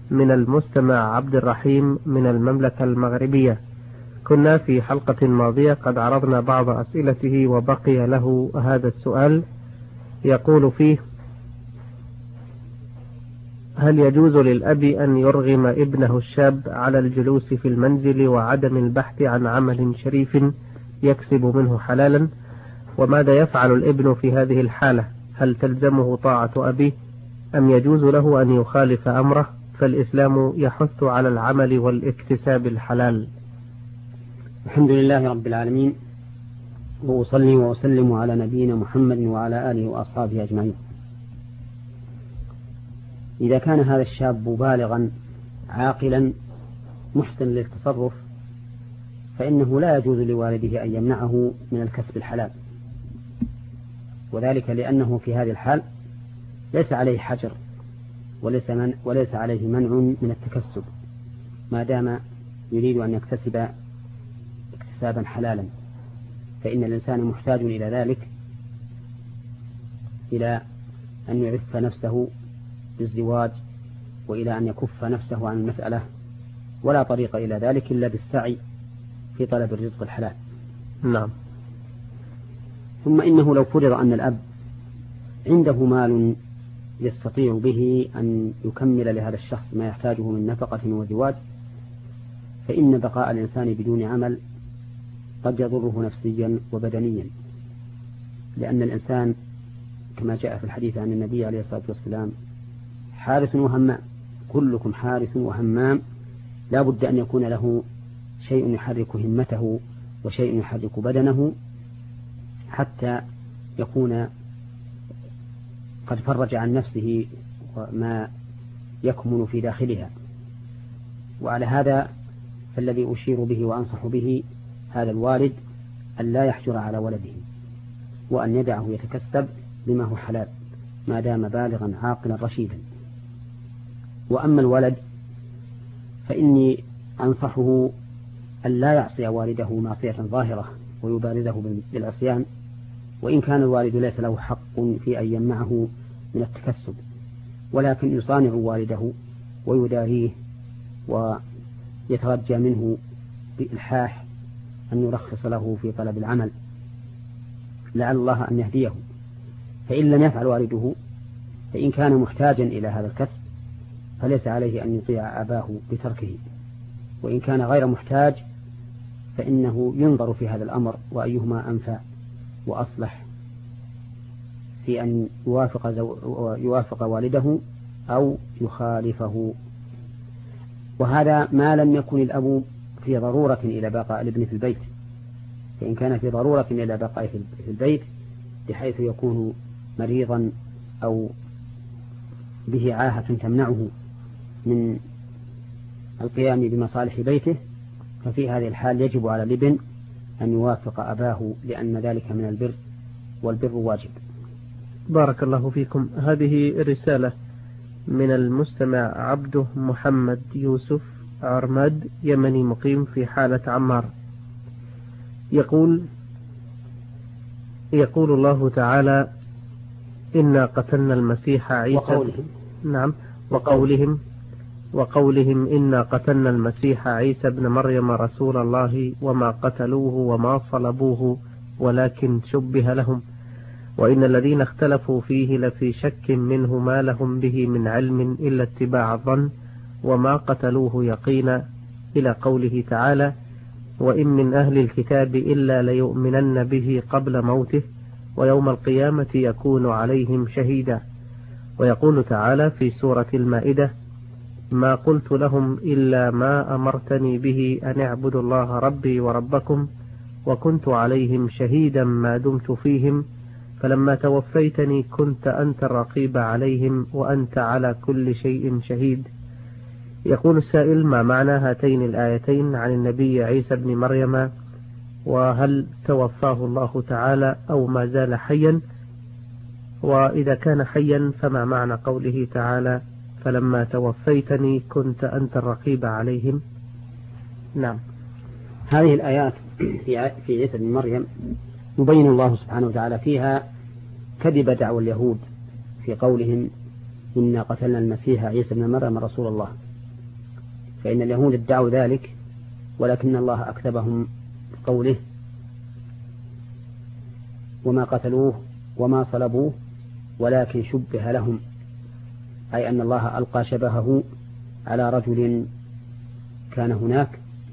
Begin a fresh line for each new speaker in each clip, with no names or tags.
من المستمع عبد الرحيم من المملكة المغربية. كنا في حلقة ماضية قد عرضنا بعض أسئلته وبقي له هذا السؤال، يقول فيه: هل يجوز للأب أن يرغم ابنه الشاب على الجلوس في المنزل وعدم البحث عن عمل شريف يكسب منه حلالا؟ وماذا يفعل الابن في هذه الحالة؟ هل تلزمه طاعة أبيه أم يجوز له أن يخالف أمره؟ فالإسلام يحث على العمل والاكتساب الحلال.
الحمد لله رب العالمين، وأصلي وأسلم على نبينا محمد وعلى آله وأصحابه أجمعين. إذا كان هذا الشاب بالغا عاقلا محسن للتصرف فإنه لا يجوز لوالده أن يمنعه من الكسب الحلال، وذلك لأنه في هذه الحال ليس عليه حجر وليس عليه منع من التكسب ما دام يريد أن يكتسب اكتسابا حلالا، فإن الإنسان محتاج إلى ذلك، إلى أن يعف نفسه بالزواج وإلى أن يكف نفسه عن المسألة، ولا طريق إلى ذلك إلا بالسعي في طلب الرزق الحلال.
نعم.
ثم إنه لو فرض أن الأب عنده مال يستطيع به أن يكمل لهذا الشخص ما يحتاجه من نفقة وزواج، فإن بقاء الإنسان بدون عمل قد يضره نفسيا وبدنيا، لأن الإنسان كما جاء في الحديث عن النبي عليه الصلاة والسلام: حارس وهمام، كلكم حارس وهمام، لا بد أن يكون له شيء يحرك همته وشيء يحرك بدنه حتى يكون قد فرج عن نفسه وما يكمن في داخلها. وعلى هذا فالذي أشير به وأنصح به هذا الوالد أن لا يحجر على ولده، وأن يدعه يتكسب بما هو حلال ما دام بالغا عاقلا رشيدا. وأما الولد فإني أنصحه أن لا يعصي والده معصية ظاهرة ويبارزه بالعصيان، وإن كان الوالد ليس له حق في أن يمنعه من التكسب، ولكن يصانع والده ويداريه ويترجى منه بإلحاح أن يرخص له في طلب العمل لعل الله أن يهديه. فإن لم يفعل والده، فإن كان محتاجا إلى هذا الكسب فليس عليه أن يطيع أباه بتركه، وإن كان غير محتاج فإنه ينظر في هذا الأمر وأيهما أنفع وأصلح في أن يوافق والده أو يخالفه. وهذا ما لم يكن الأب في ضرورة إلى بقاء الابن في البيت، فإن كان في ضرورة إلى بقاء في البيت بحيث يكون مريضا أو به عاهة تمنعه من القيام بمصالح بيته، ففي هذه الحال يجب على الابن أن يوافق أباه، لأن ذلك من البر، والبر واجب.
بارك الله فيكم. هذه رسالة من المستمع عبده محمد يوسف عرماد، يمني مقيم في حالة عمار. يقول الله تعالى: إنا قتلنا المسيح عيسى. نعم. وقولهم إنا قتلنا المسيح عيسى ابن مريم رسول الله وما قتلوه وما صلبوه ولكن شبه لهم وإن الذين اختلفوا فيه لفي شك منه ما لهم به من علم إلا اتباع الظن وما قتلوه يقينا، إلى قوله تعالى: وإن من أهل الكتاب إلا ليؤمنن به قبل موته ويوم القيامة يكون عليهم شهيدا. ويقول تعالى في سورة المائدة: ما قلت لهم إلا ما أمرتني به أن اعبدوا الله ربي وربكم وكنت عليهم شهيدا ما دمت فيهم فلما توفيتني كنت أنت الرقيب عليهم وأنت على كل شيء شهيد. يقول السائل: ما معنى هاتين الآيتين عن النبي عيسى بن مريم؟ وهل توفاه الله تعالى أو ما زال حيا؟ وإذا كان حيا فما معنى قوله تعالى: فلما توفيتني كنت أنت الرقيب عليهم؟
نعم. هذه الآيات في عيسى بن مريم يبين الله سبحانه وتعالى فيها كذب دعوى اليهود في قولهم إنا قتلنا المسيح عيسى بن مريم رسول الله، فإن اليهود ادعوا ذلك، ولكن الله أكذبهم بقوله وما قتلوه وما صلبوه ولكن شبه لهم، أي أن الله ألقى شبهه على رجل كان هناك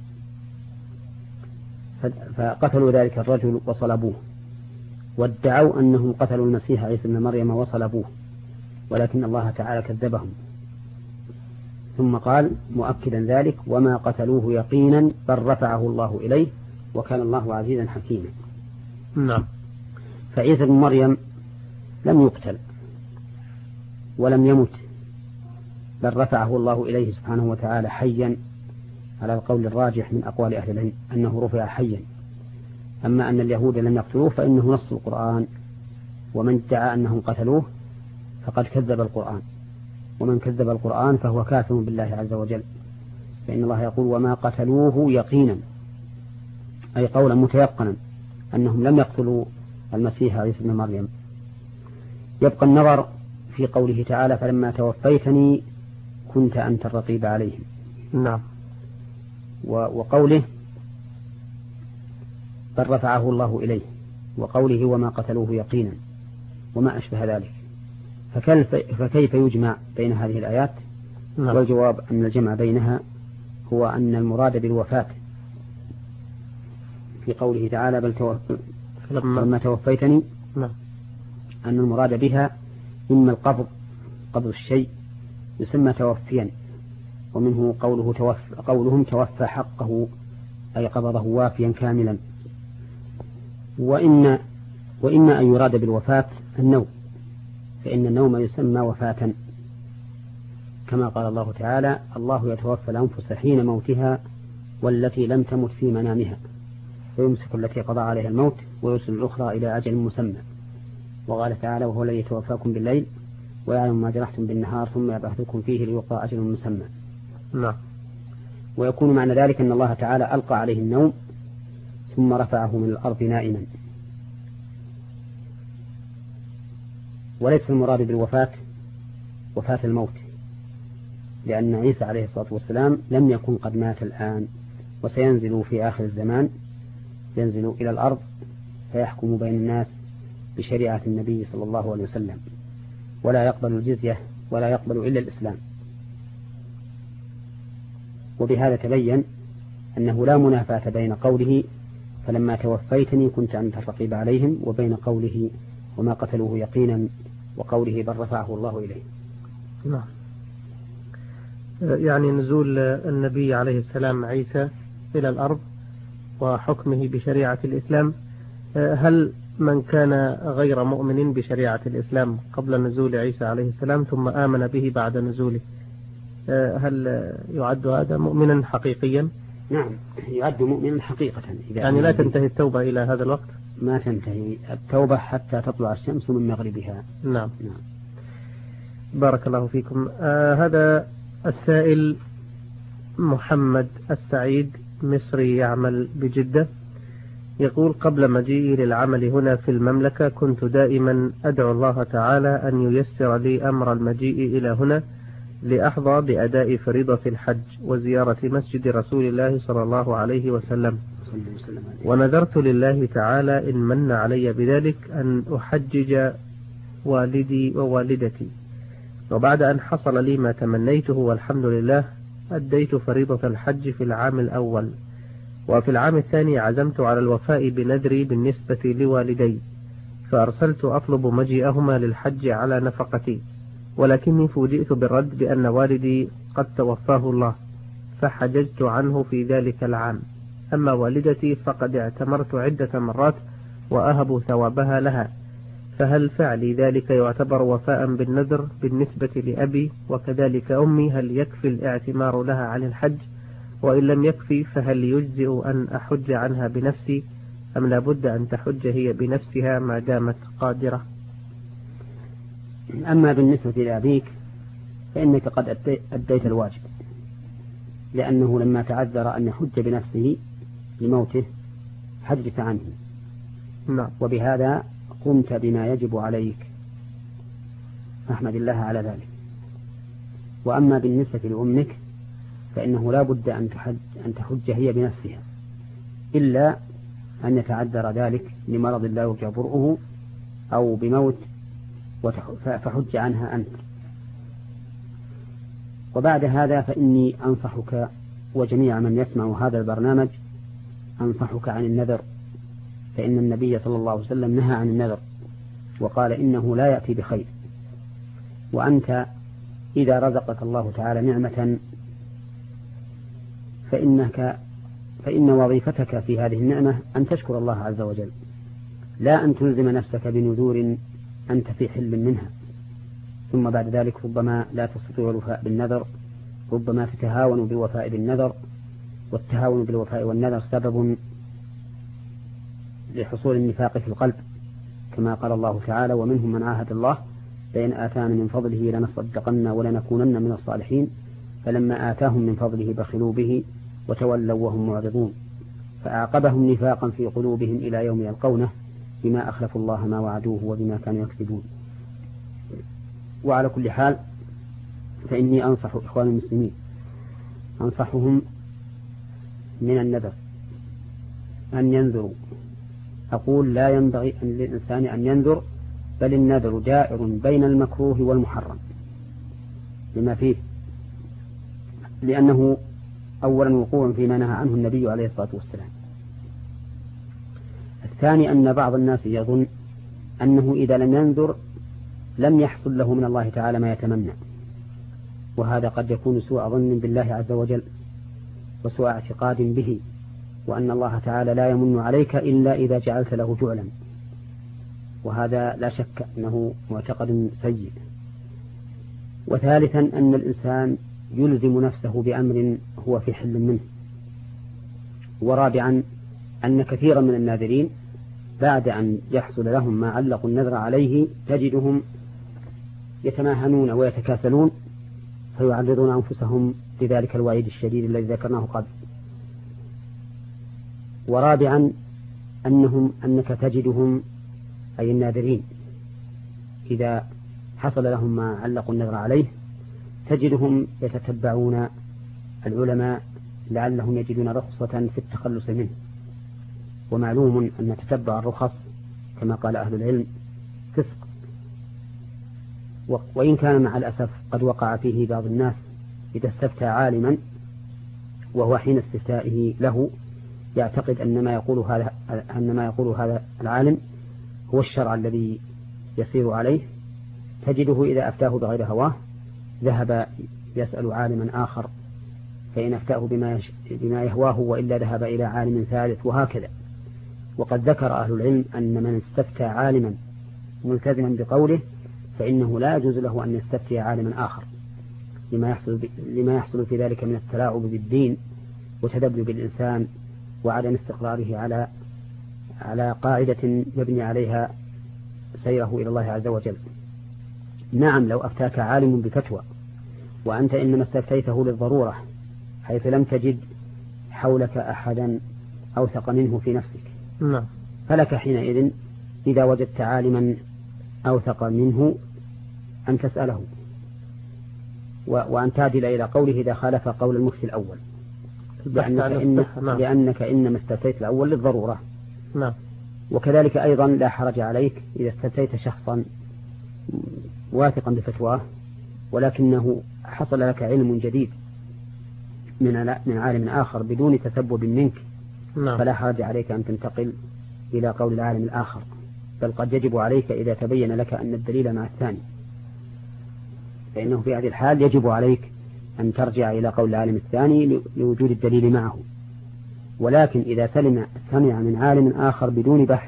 فقتلوا ذلك الرجل وصلبوه، وادعوا أنهم قتلوا المسيح عيسى ابن مريم وصلبوه، ولكن الله تعالى كذبهم. ثم قال مؤكدا ذلك وما قتلوه يقينا بل رفعه الله إليه وكان الله عزيزا حكيما.
نعم.
فعيسى بن مريم لم يقتل ولم يمت، بل رفعه الله إليه سبحانه وتعالى حيا، على القول الراجح من أقوال أهل العلم أنه رفع حيا. أما أن اليهود لم يقتلوه فإنه نص القرآن، ومن ادعى أنهم قتلوه فقد كذب القرآن، ومن كذب القرآن فهو كافر بالله عز وجل، فإن الله يقول وما قتلوه يقينا، أي قولا متيقنا أنهم لم يقتلوا المسيح عيسى بن مريم. يبقى النظر في قوله تعالى فلما توفيتني كنت أنت الرقيب عليهم.
نعم.
وقوله بل رفعه الله إليه، وقوله وما قتلوه يقينا، وما أشبه ذلك. فكيف يجمع بين هذه الآيات؟
نعم.
والجواب أن الجمع بينها هو أن المراد بالوفاة في قوله تعالى لما توفيتني،
نعم،
أن المراد بها إما القبض، قبض الشيء يسمى توفيا، ومنه قولهم توفى حقه، أي قبضه وافيا كاملا. وإما أن يراد بالوفاة النوم، فإن النوم يسمى وفاة، كما قال الله تعالى الله يتوفى الأنفس حين موتها والتي لم تمت في منامها ويمسك التي قضى عليها الموت ويرسل الأخرى إلى أجل مسمى. وقال تعالى وهو الذي يتوفاكم بالليل ويعلم ما جرحتم بالنهار ثم يبعثكم فيه ليقضى أجل مسمى.
نعم.
ويكون معنى ذلك أن الله تعالى ألقى عليه النوم ثم رفعه من الأرض نائما. وليس المراد بالوفاة وفاة الموت، لأن عيسى عليه الصلاة والسلام لم يكن قد مات الآن، وسينزل في آخر الزمان، ينزل إلى الأرض فيحكم بين الناس بشريعة النبي صلى الله عليه وسلم، ولا يقبل الجزية ولا يقبل إلا الإسلام. وبهذا تبين أنه لا منافاة بين قوله فلما توفيتني كنت أنت الرقيب عليهم وبين قوله وما قتلوه يقينا وقوله بل رفعه الله إليه.
نعم. يعني نزول النبي عليه السلام عيسى إلى الأرض وحكمه بشريعة الإسلام، هل من كان غير مؤمن بشريعة الإسلام قبل نزول عيسى عليه السلام ثم آمن به بعد نزوله، هل يعد هذا مؤمنا حقيقيا؟
نعم، يعد مؤمنا حقيقة.
يعني لا تنتهي التوبة إلى هذا الوقت؟
ما تنتهي التوبة حتى تطلع الشمس من مغربها.
نعم. بارك الله فيكم. هذا السائل محمد السعيد مصري يعمل بجدة، يقول قبل مجيئي للعمل هنا في المملكة كنت دائما أدعو الله تعالى أن ييسر لي أمر المجيء إلى هنا لأحظى بأداء فريضة الحج وزيارة مسجد رسول الله صلى الله عليه وسلم، ونذرت لله تعالى إن من علي بذلك أن أحجج والدي ووالدتي، وبعد أن حصل لي ما تمنيته والحمد لله أديت فريضة الحج في العام الأول، وفي العام الثاني عزمت على الوفاء بنذري بالنسبة لوالدي، فأرسلت أطلب مجيئهما للحج على نفقتي، ولكني فوجئت بالرد بأن والدي قد توفاه الله فحججت عنه في ذلك العام، أما والدتي فقد اعتمرت عدة مرات وأهب ثوابها لها، فهل فعلي ذلك يعتبر وفاء بالنذر بالنسبة لأبي وكذلك أمي؟ هل يكفي الاعتمار لها عن الحج؟ وإن لم يكفي فهل يجزئ أن أحج عنها بنفسي أم لابد أن تحج هي بنفسها ما دامت قادرة؟
أما بالنسبة لأبيك فإنك قد أديت الواجب، لأنه لما تعذر أن يحج بنفسه لموته حجت عنه.
نعم.
وبهذا قمت بما يجب عليك، فاحمد الله على ذلك. وأما بالنسبة لأمك فإنه لا بد أن تحج هي بنفسها، إلا أن يتعذر ذلك لمرض لا يرجى برؤه أو بموت فحج عنها أنت. وبعد هذا فإني أنصحك وجميع من يسمع هذا البرنامج أنصحك عن النذر، فإن النبي صلى الله عليه وسلم نهى عن النذر وقال إنه لا يأتي بخير. وأنت إذا رزقك الله تعالى نعمة فإن وظيفتك في هذه النعمة أن تشكر الله عز وجل، لا أن تلزم نفسك بنذور أنت في حل منها، ثم بعد ذلك ربما لا تستطيع الوفاء بالنذر، ربما تتهاون بالوفاء بالنذر، والتهاون بالوفاء والنذر سبب لحصول النفاق في القلب، كما قال الله تعالى: ومنهم من عاهد الله لئن آتانا من فضله لنصدقن ولنكونن من الصالحين فلما آتاهم من فضله بخلوا به وتولوا وهم معرضون فأعقبهم نفاقا في قلوبهم إلى يوم يلقونه بما أخلفوا الله ما وعدوه وبما كانوا يكذبون. وعلى كل حال فإني أنصح إخوان المسلمين، أنصحهم من النذر أن ينذروا. أقول لا ينبغي للإنسان أن ينذر، بل النذر دائر بين المكروه والمحرم لما فيه، لأنه أولا وقوع فيما نهى عنه النبي عليه الصلاة والسلام. الثاني أن بعض الناس يظن أنه إذا لم ينذر لم يحصل له من الله تعالى ما يتمنى، وهذا قد يكون سوء ظن بالله عز وجل وسوء اعتقاد به، وأن الله تعالى لا يمن عليك إلا إذا جعلت له جعلا، وهذا لا شك أنه معتقد سيء. وثالثا أن الإنسان يلزم نفسه بأمر هو في حل منه. ورابعا أن كثيرا من الناذرين بعد أن يحصل لهم ما علقوا النذر عليه تجدهم يتماهنون ويتكاسلون فيعرضون أنفسهم لذلك الوعيد الشديد الذي ذكرناه قبل. ورابعا أنك تجدهم أي الناذرين إذا حصل لهم ما علقوا النذر عليه تجدهم يتتبعون العلماء لعلهم يجدون رخصة في التخلص منه. ومعلوم أن تتبع الرخص كما قال أهل العلم فسق، وإن كان مع الأسف قد وقع فيه بعض الناس إذا استفتى عالما وهو حين استفتائه له يعتقد أن ما يقول هذا العالم هو الشرع الذي يسير عليه، تجده إذا أفتاه بغير هواه ذهب يسأل عالما آخر فإن أفتاه بما يهواه وإلا ذهب إلى عالم ثالث، وهكذا. وقد ذكر أهل العلم أن من استفتى عالما ملتزما بقوله فإنه لا يجوز له أن يستفتي عالما آخر لما يحصل في ذلك من التلاعب بالدين وتدبلب الإنسان وعدم استقراره على قاعدة يبني عليها سيره إلى الله عز وجل. نعم، لو أفتاك عالم بفتوى وأنت إنما استفتيته للضرورة حيث لم تجد حولك أحدا أوثق منه في نفسك، فلك حينئذ إذا وجدت عالما أوثق منه أن تسأله وأن تعدل إلى قوله إذا خالف قول المفتي الأول، لأنك إنما استفتيت الأول للضرورة. وكذلك أيضا لا حرج عليك إذا استفتيت شخصا واثقا بفتواه ولكنه حصل لك علم جديد من عالم آخر بدون تسبب منك، فلا حرج عليك أن تنتقل إلى قول العالم الآخر، بل قد يجب عليك إذا تبين لك أن الدليل مع الثاني، فإنه في هذه الحال يجب عليك أن ترجع إلى قول العالم الثاني لوجود الدليل معه. ولكن إذا سمع من عالم آخر بدون بحث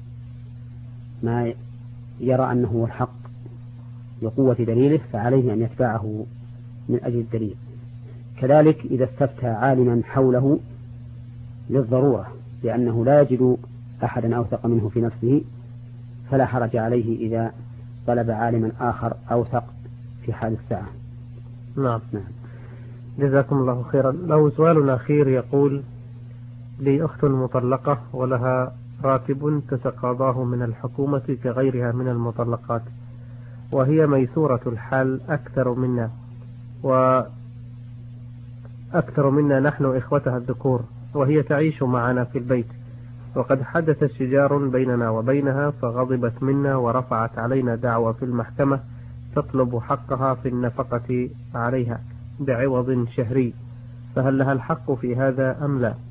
ما يرى أنه هو الحق لقوة دليله فعليه أن يتبعه من أجل الدليل. كذلك إذا استفتى عالما حوله للضرورة لأنه لا يجد أحدا أوثق منه في نفسه فلا حرج عليه إذا طلب عالما آخر أوثق في حال الساعة.
نعم. جزاكم الله خيرا. له سؤال أخير يقول: لي أخت مطلقة ولها راتب تتقاضاه من الحكومة كغيرها من المطلقات، وهي ميسورة الحال أكثر منا، أكثر منا نحن إخوتها الذكور، وهي تعيش معنا في البيت، وقد حدث شجار بيننا وبينها فغضبت منا ورفعت علينا دعوى في المحكمة تطلب حقها في النفقة عليها بعوض شهري، فهل لها الحق في هذا أم لا؟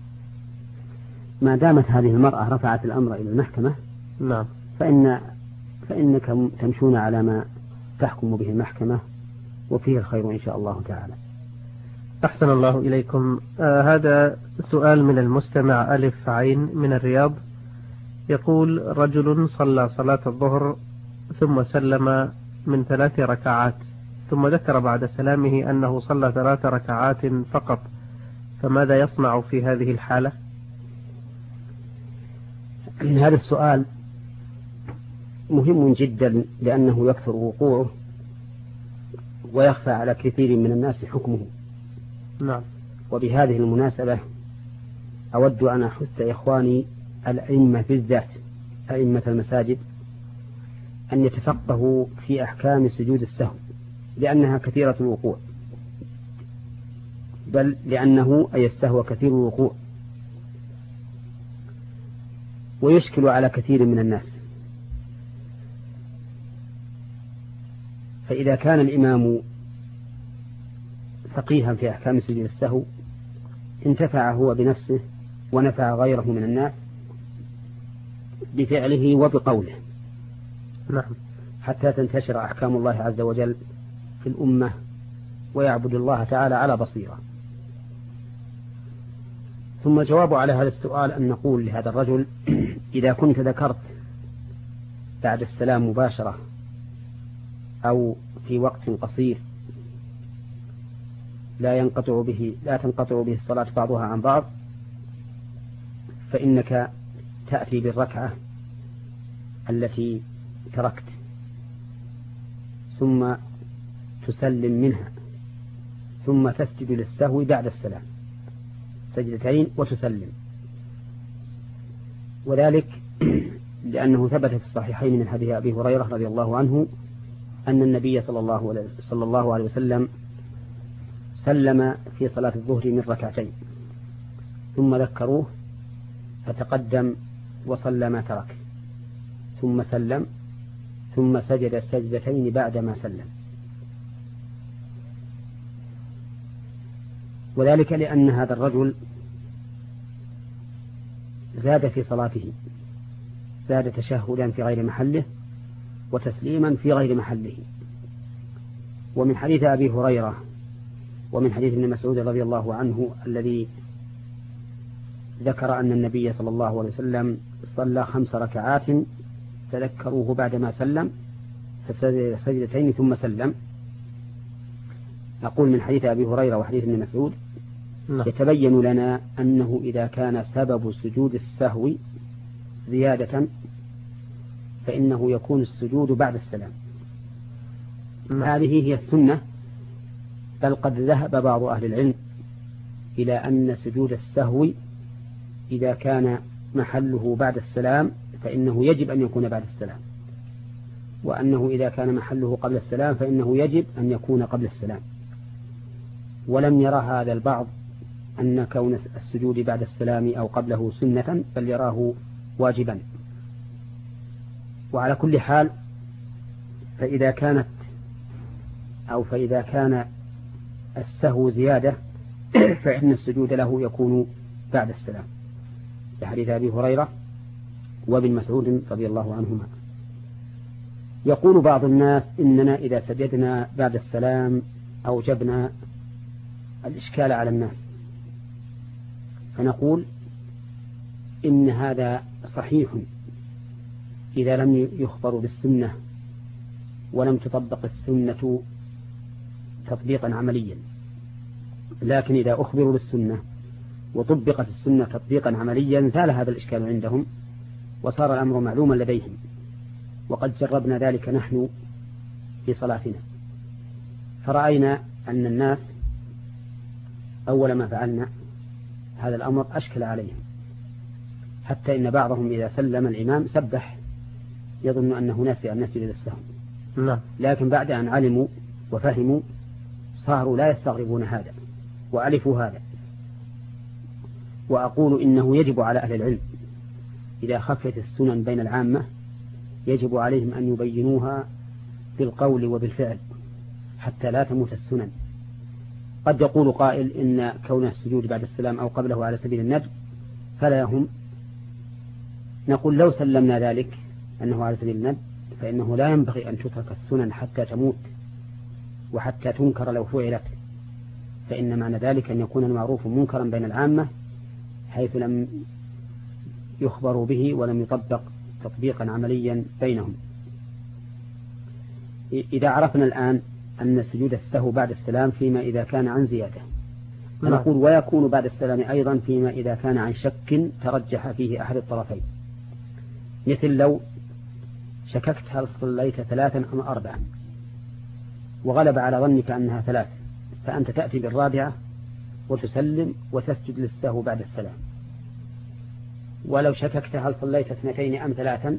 ما دامت هذه المرأة رفعت الأمر إلى المحكمة
نعم
فإنكم تمشون على ما تحكم به المحكمة، وفيه الخير إن شاء الله تعالى.
أحسن الله إليكم. هذا سؤال من المستمع ألف عين من الرياض، يقول: رجل صلى صلاة الظهر ثم سلم من 3 ركعات، ثم ذكر بعد سلامه أنه صلى 3 ركعات فقط، فماذا يصنع في هذه الحالة؟
هذا السؤال مهم جدا، لأنه يكثر وقوعه ويخفى على كثير من الناس حكمه.
نعم.
وبهذه المناسبة أود أن أحث إخواني الأئمة بالذات أئمة المساجد أن يتفقهوا في أحكام سجود السهو، لأنها كثيرة الوقوع، بل لأنه أي السهو كثير الوقوع ويشكل على كثير من الناس. فإذا كان الإمام فقيها في أحكام سجود السهو انتفع هو بنفسه ونفع غيره من الناس بفعله وبقوله.
نعم.
حتى تنتشر أحكام الله عز وجل في الأمة ويعبد الله تعالى على بصيرة. ثم الجواب على هذا السؤال أن نقول لهذا الرجل: إذا كنت ذكرت بعد السلام مباشرة أو في وقت قصير لا تنقطع به الصلاة بعضها عن بعض، فإنك تأتي بالركعة التي تركت ثم تسلم منها، ثم تسجد للسهو بعد السلام سجدتين وتسلم. وذلك لأنه ثبت في الصحيحين من حديث أبي هريرة رضي الله عنه أن النبي صلى الله عليه وسلم سلم في صلاة الظهر من ركعتين، ثم ذكروه فتقدم وصلى ما ترك، ثم سلم، ثم سجد سجدتين بعدما سلم. وذلك لأن هذا الرجل زاد في صلاته، زاد تشهدا في غير محله وتسليما في غير محله. ومن حديث أبي هريرة ومن حديث ابن مسعود رضي الله عنه الذي ذكر أن النبي صلى الله عليه وسلم صلى 5 ركعات تذكروه بعدما سلم فسجد سجدتين ثم سلم، نقول من حديث أبي هريرة وحديث ابن مسعود يتبين لنا أنه إذا كان سبب سجود السهو زيادة فإنه يكون السجود بعد السلام. هذه هي السنة، بل قد ذهب بعض أهل العلم إلى أن سجود السهو إذا كان محله بعد السلام فإنه يجب أن يكون بعد السلام، وأنه إذا كان محله قبل السلام فإنه يجب أن يكون قبل السلام. ولم يرى هذا البعض أن كون السجود بعد السلام أو قبله سنة، بل يراه واجبا. وعلى كل حال فإذا كان السهو زيادة فإن السجود له يكون بعد السلام، لحديث أبي هريرة وابن مسعود رضي الله عنهما. يقول بعض الناس إننا إذا سجدنا بعد السلام أوجبنا الإشكال على الناس، فنقول إن هذا صحيح إذا لم يخبر بالسنة ولم تطبق السنة تطبيقا عمليا، لكن إذا أخبروا بالسنة وطبقت السنة تطبيقا عمليا زال هذا الإشكال عندهم وصار الأمر معلوما لديهم. وقد جربنا ذلك نحن في صلاتنا، فرأينا أن الناس أول ما فعلنا هذا الأمر أشكل عليهم، حتى إن بعضهم إذا سلم الإمام سبح يظن أنه ناسي أن نسجد للسهو، لكن بعد أن علموا وفهموا صاروا لا يستغربون هذا، وألف هذا. وأقول إنه يجب على أهل العلم إذا خفت السنن بين العامة يجب عليهم أن يبينوها بالقول وبالفعل حتى لا تموت السنن. قد يقول قائل إن كون السجود بعد السلام أو قبله على سبيل الندب فلا يهم. نقول لو سلمنا ذلك أنه على سبيل الندب فإنه لا ينبغي أن تترك السنن حتى تموت وحتى تنكر لو فعلت، فإن معنى ذلك أن يكون المعروف منكرا بين العامة حيث لم يخبروا به ولم يطبق تطبيقا عمليا بينهم. إذا عرفنا الآن أن سجود السهو بعد السلام فيما إذا كان عن زيادة، نقول ويكون بعد السلام أيضا فيما إذا كان عن شك ترجح فيه أحد الطرفين، مثل لو شككت هل صليت 3 أم 4 وغلب على ظنك أنها 3 فأنت تأتي بالرابعة وتسلم وتسجد للسهو بعد السلام. ولو شككت هل صليت 2 أم 3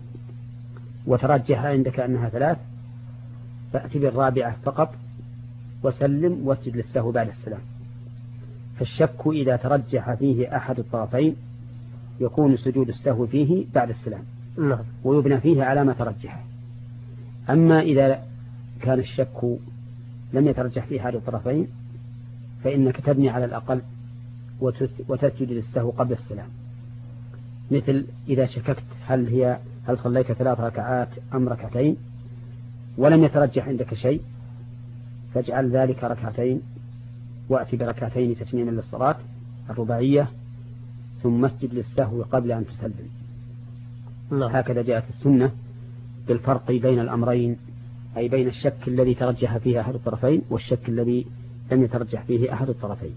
وترجح عندك أنها 3 فأتي بالرابعة فقط وسلم واسجد للسهو بعد السلام. فالشك إذا ترجح فيه أحد الطرفين يكون سجود السهو فيه بعد السلام ويبنى فيه على ما ترجح. أما إذا كان الشك لم يترجح فيه أحد الطرفين فإنك تبني على الأقل وتسجد للسهو قبل السلام، مثل إذا شككت هل صليت 3 ركعات أم 2 ولم يترجح عندك شيء فاجعل ذلك 2 وأتي ب2 تتميما للصلاة الرباعية ثم اسجد للسهو قبل أن تسلم. هكذا جاءت السنة بالفرق بين الأمرين، أي بين الشك الذي ترجح فيه أحد الطرفين والشك الذي لم يترجح فيه أحد الطرفين.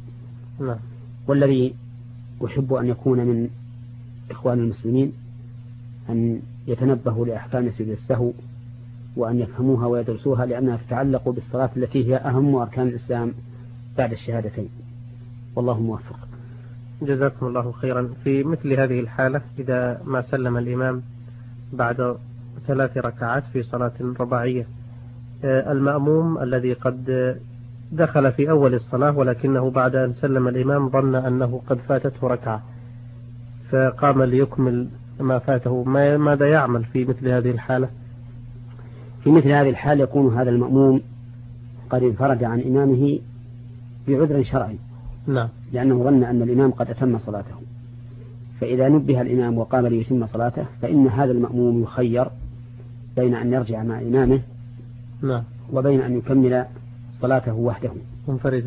والذي أحب أن يكون من إخوان المسلمين أن يتنبهوا لأحكام سجود السهو وأن يفهموها ويدرسوها، لأنها تتعلق بالصلاة التي هي أهم أركان الإسلام بعد الشهادتين. والله موفق.
جزاكم الله خيرا. في مثل هذه الحالة إذا ما سلم الإمام بعد 3 ركعات في صلاة رباعية، المأموم الذي قد دخل في أول الصلاة ولكنه بعد أن سلم الإمام ظن أنه قد فاتته ركعة فقام ليكمل ما فاته، ماذا يعمل في مثل هذه الحالة؟
في مثل هذه الحالة يكون هذا المأموم قد انفرد عن إمامه بعذر شرعي، لأنه ظن أن الإمام قد أتم صلاته، فإذا نبه الإمام وقام ليتم صلاته فإن هذا المأموم يخير بين أن يرجع مع إمامه وبين أن يكمل صلاته وحده
منفردا،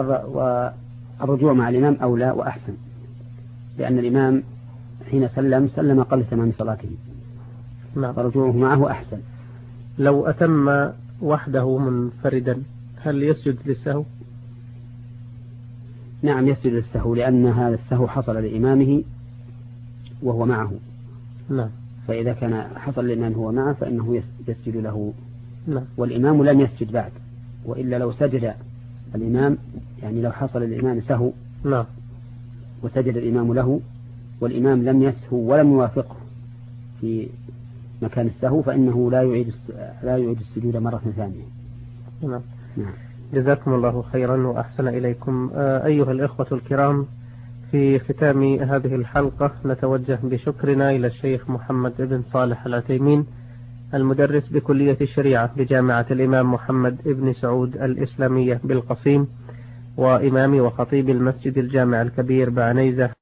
والرجوع مع الإمام أولى وأحسن، لأن الإمام حين سلم قبل تمام صلاته فرجوعه معه أحسن.
لو أتم وحده منفردا هل يسجد للسهو؟
نعم يسجد للسهو، لأن هذا السهو حصل لإمامه وهو معه. فإذا كان حصل للإمام هو معه فإنه يسجد له. والإمام لم يسجد بعد، وإلا لو سجد الإمام يعني لو حصل للإمام سهو وسجد الإمام له والإمام لم يسهو ولم يوافقه في مكان السهو فإنه لا يعيد السجود مرة ثانية.
نعم. جزاكم الله خيرا وأحسن إليكم. أيها الإخوة الكرام، في ختام هذه الحلقة نتوجه بشكرنا إلى الشيخ محمد بن صالح العثيمين المدرس بكلية الشريعة بجامعة الإمام محمد بن سعود الإسلامية بالقصيم، وإمام وخطيب المسجد الجامع الكبير بعنيزة